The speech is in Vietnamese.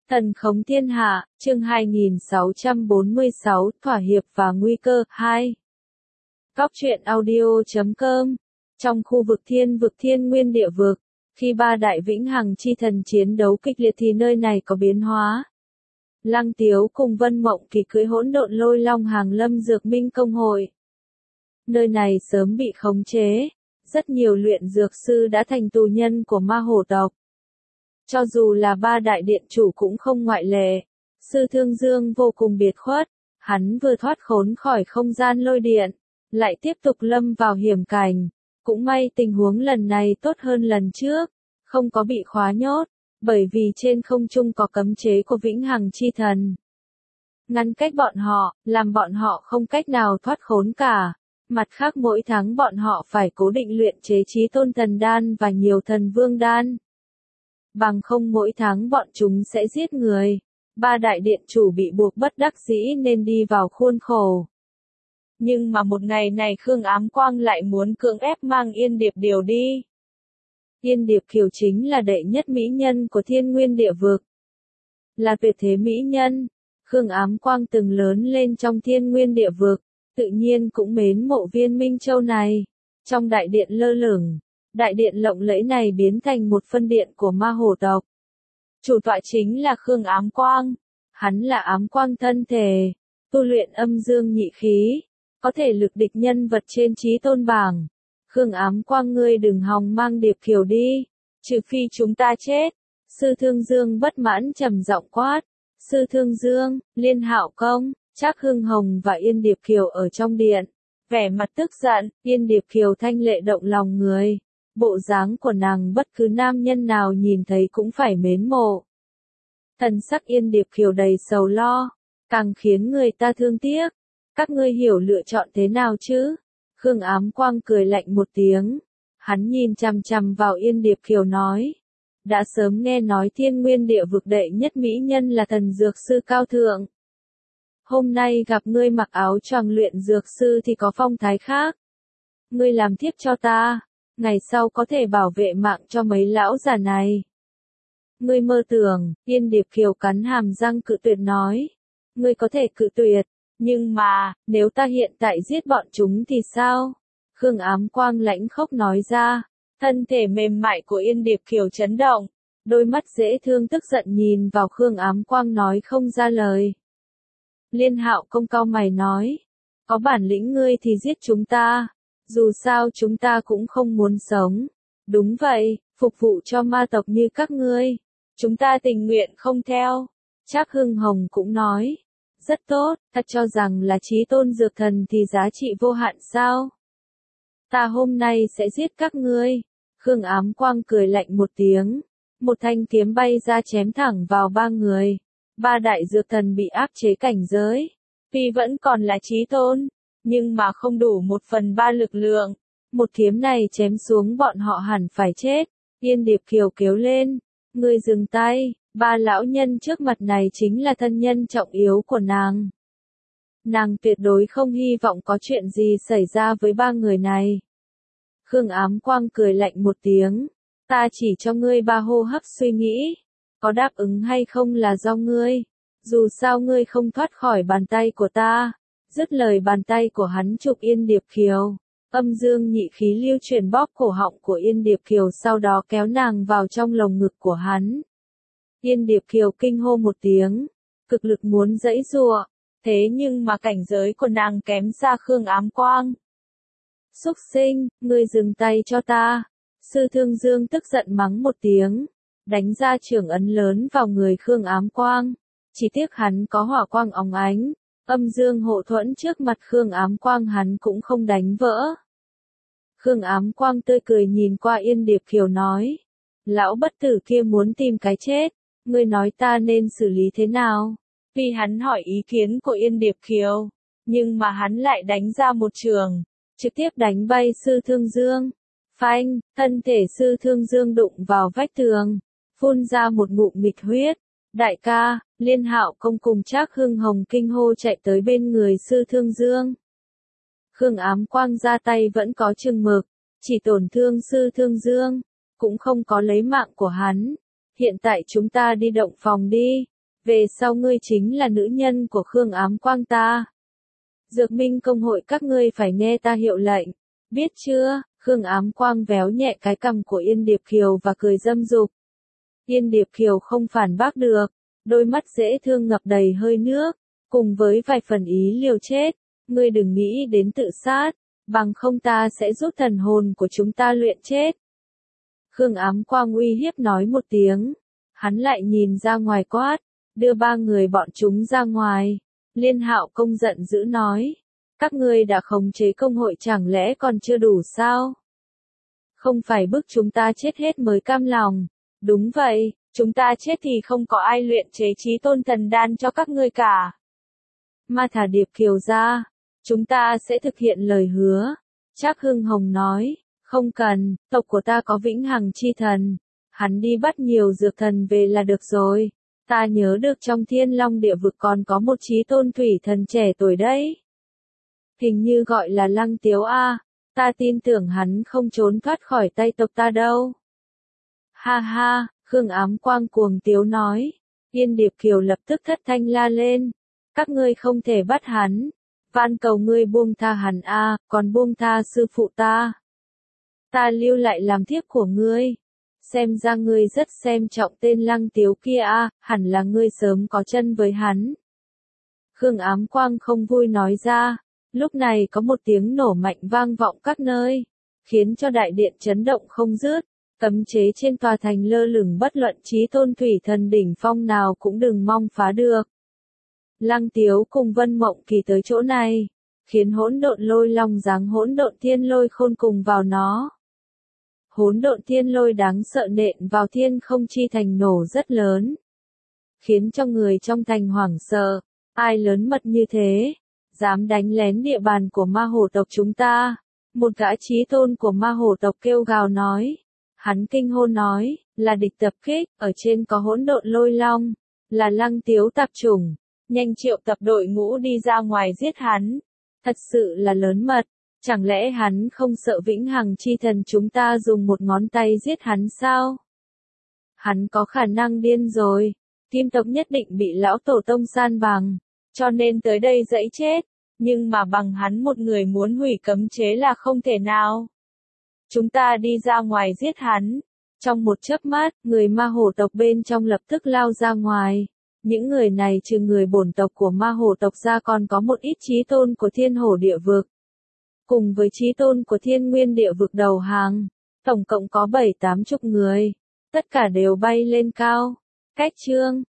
Thần khống thiên hạ, chương 2646, thỏa hiệp và nguy cơ, 2. Góc truyện audio.com. Trong khu vực thiên nguyên địa vực, khi ba đại vĩnh hằng chi thần chiến đấu kịch liệt thì nơi này có biến hóa. Lăng Tiếu cùng Vân Mộng Kỳ cưỡi hỗn độn lôi long hàng lâm dược minh công hội. Nơi này sớm bị khống chế, rất nhiều luyện dược sư đã thành tù nhân của ma hổ tộc. Cho dù là ba đại điện chủ cũng không ngoại lệ. Sư Thương Dương vô cùng biệt khuất, hắn vừa thoát khốn khỏi không gian lôi điện, lại tiếp tục lâm vào hiểm cảnh. Cũng may tình huống lần này tốt hơn lần trước, không có bị khóa nhốt, bởi vì trên không trung có cấm chế của vĩnh hằng chi thần. Ngăn cách bọn họ, làm bọn họ không cách nào thoát khốn cả. Mặt khác mỗi tháng bọn họ phải cố định luyện chế chí tôn thần đan và nhiều thần vương đan. Bằng không mỗi tháng bọn chúng sẽ giết người. Ba đại điện chủ bị buộc bất đắc dĩ nên đi vào khuôn khổ. Nhưng mà một ngày này Khương Ám Quang lại muốn cưỡng ép mang Yên Điệp Kiều đi. Yên Điệp Kiều chính là đệ nhất mỹ nhân của thiên nguyên địa vực. Là tuyệt thế mỹ nhân. Khương Ám Quang từng lớn lên trong thiên nguyên địa vực, tự nhiên cũng mến mộ Viên Minh Châu này. Trong đại điện lơ lửng, đại điện lộng lẫy này biến thành một phân điện của ma hổ tộc. Chủ tọa chính là Khương Ám Quang. Hắn là ám quang thân thể, tu luyện âm dương nhị khí, có thể lực địch nhân vật trên chí tôn bảng. Khương Ám Quang ngươi đừng hòng mang Điệp Kiều đi, trừ phi chúng ta chết. Sư Thương Dương bất mãn trầm giọng quát. Sư Thương Dương, Liên Hạo Công, Trác Hưng Hồng và Yên Điệp Kiều ở trong điện. Vẻ mặt tức giận, Yên Điệp Kiều thanh lệ động lòng người. Bộ dáng của nàng bất cứ nam nhân nào nhìn thấy cũng phải mến mộ. Thần sắc Yên Điệp Kiều đầy sầu lo, càng khiến người ta thương tiếc. Các ngươi hiểu lựa chọn thế nào chứ? Khương Ám Quang cười lạnh một tiếng. Hắn nhìn chằm chằm vào Yên Điệp Kiều nói. Đã sớm nghe nói thiên nguyên địa vực đệ nhất mỹ nhân là thần dược sư cao thượng. Hôm nay gặp ngươi mặc áo choàng luyện dược sư thì có phong thái khác. Ngươi làm thiếp cho ta, ngày sau có thể bảo vệ mạng cho mấy lão già này. Ngươi mơ tưởng, Yên Điệp Kiều cắn hàm răng cự tuyệt nói. Ngươi có thể cự tuyệt, nhưng mà, nếu ta hiện tại giết bọn chúng thì sao? Khương Ám Quang lãnh khốc nói ra. Thân thể mềm mại của Yên Điệp Kiều chấn động, đôi mắt dễ thương tức giận nhìn vào Khương Ám Quang nói không ra lời. Liên Hạo Công cau mày nói, có bản lĩnh ngươi thì giết chúng ta, dù sao chúng ta cũng không muốn sống. Đúng vậy, phục vụ cho ma tộc như các ngươi, chúng ta tình nguyện không theo. Trác Hưng Hồng cũng nói, rất tốt, ta cho rằng là chí tôn dược thần thì giá trị vô hạn sao? Ta hôm nay sẽ giết các ngươi. Khương Ám Quang cười lạnh một tiếng. Một thanh kiếm bay ra chém thẳng vào ba người. Ba đại dược thần bị áp chế cảnh giới. Tuy vẫn còn là chí tôn, nhưng mà không đủ 1/3 lực lượng. Một kiếm này chém xuống bọn họ hẳn phải chết. Yên Điệp Kiều kêu lên. Ngươi dừng tay, ba lão nhân trước mặt này chính là thân nhân trọng yếu của nàng. Nàng tuyệt đối không hy vọng có chuyện gì xảy ra với ba người này. Khương Ám Quang cười lạnh một tiếng. Ta chỉ cho ngươi 3 hô hấp suy nghĩ. Có đáp ứng hay không là do ngươi. Dù sao ngươi không thoát khỏi bàn tay của ta. Dứt lời bàn tay của hắn chụp Yên Điệp Kiều. Âm dương nhị khí lưu chuyển bóp cổ họng của Yên Điệp Kiều sau đó kéo nàng vào trong lồng ngực của hắn. Yên Điệp Kiều kinh hô một tiếng. Cực lực muốn giãy giụa. Thế nhưng mà cảnh giới của nàng kém xa Khương Ám Quang. Xúc sinh, ngươi dừng tay cho ta. Sư Thương Dương tức giận mắng một tiếng, đánh ra chưởng ấn lớn vào người Khương Ám Quang. Chỉ tiếc hắn có hỏa quang óng ánh, âm dương hộ thuẫn trước mặt Khương Ám Quang hắn cũng không đánh vỡ. Khương Ám Quang tươi cười nhìn qua Yên Điệp Kiều nói, lão bất tử kia muốn tìm cái chết, ngươi nói ta nên xử lý thế nào? Vì hắn hỏi ý kiến của Yên Điệp Kiều, nhưng mà hắn lại đánh ra một chưởng, trực tiếp đánh bay Sư Thương Dương. Phanh, thân thể Sư Thương Dương đụng vào vách tường, phun ra một ngụm nghịch huyết. Đại ca, Liên Hạo Công cùng Trác Hưng Hồng kinh hô chạy tới bên người Sư Thương Dương. Khương Ám Quang ra tay vẫn có chừng mực, chỉ tổn thương Sư Thương Dương, cũng không có lấy mạng của hắn. Hiện tại chúng ta đi động phòng đi. Về sau ngươi chính là nữ nhân của Khương Ám Quang ta. Dược Minh công hội các ngươi phải nghe ta hiệu lệnh. Biết chưa? Khương Ám Quang véo nhẹ cái cằm của Yên Điệp Kiều và cười dâm dục. Yên Điệp Kiều không phản bác được, đôi mắt dễ thương ngập đầy hơi nước, cùng với vài phần ý liều chết. Ngươi đừng nghĩ đến tự sát, bằng không ta sẽ rút thần hồn của chúng ta luyện chết. Khương Ám Quang uy hiếp nói một tiếng, hắn lại nhìn ra ngoài quát, đưa ba người bọn chúng ra ngoài. Liên Hạo Công giận dữ nói, các ngươi đã khống chế công hội chẳng lẽ còn chưa đủ sao? Không phải bức chúng ta chết hết mới cam lòng. Đúng vậy, chúng ta chết thì không có ai luyện chế chí tôn thần đan cho các ngươi cả. Mà thả Điệp Kiều ra, chúng ta sẽ thực hiện lời hứa. Trác Hưng Hồng nói, không cần, tộc của ta có vĩnh hằng chi thần. Hắn đi bắt nhiều dược thần về là được rồi. Ta nhớ được trong Thiên Long địa vực còn có một chí tôn thủy thần trẻ tuổi đấy. Hình như gọi là Lăng Tiếu A, ta tin tưởng hắn không trốn thoát khỏi tay tộc ta đâu. Ha ha, Khương Ám Quang cuồng tiếu nói. Yên Điệp Kiều lập tức thất thanh la lên. Các ngươi không thể bắt hắn. Van cầu ngươi buông tha hắn a, còn buông tha sư phụ ta. Ta lưu lại làm thiếp của ngươi. Xem ra ngươi rất xem trọng tên Lăng Tiếu kia a, hẳn là ngươi sớm có chân với hắn. Khương Ám Quang không vui nói ra. Lúc này có một tiếng nổ mạnh vang vọng các nơi, khiến cho đại điện chấn động không dứt. Cấm chế trên tòa thành lơ lửng bất luận chí tôn thủy thần đỉnh phong nào cũng đừng mong phá được. Lăng Tiếu cùng Vân Mộng Kỳ tới chỗ này, khiến hỗn độn lôi long giáng hỗn độn thiên lôi khôn cùng vào nó. Hỗn độn thiên lôi đáng sợ nện vào thiên không chi thành nổ rất lớn, khiến cho người trong thành hoảng sợ. Ai lớn mật như thế, dám đánh lén địa bàn của ma hổ tộc chúng ta? Một gã chí tôn của ma hổ tộc kêu gào nói. Hắn kinh hô nói, là địch tập kích, ở trên có hỗn độn lôi long, là Lăng Tiếu tạp chủng, nhanh triệu tập đội ngũ đi ra ngoài giết hắn. Thật sự là lớn mật, chẳng lẽ hắn không sợ vĩnh hằng chi thần chúng ta dùng một ngón tay giết hắn sao? Hắn có khả năng điên rồi, Kim tộc nhất định bị lão tổ tông san bằng, cho nên tới đây dẫy chết, nhưng mà bằng hắn một người muốn hủy cấm chế là không thể nào. Chúng ta đi ra ngoài giết hắn. Trong một chớp mắt, người ma hổ tộc bên trong lập tức lao ra ngoài. Những người này trừ người bổn tộc của ma hổ tộc ra còn có một ít chí tôn của thiên hổ địa vực. Cùng với chí tôn của thiên nguyên địa vực đầu hàng, tổng cộng có 7-80 người. Tất cả đều bay lên cao. Cách chương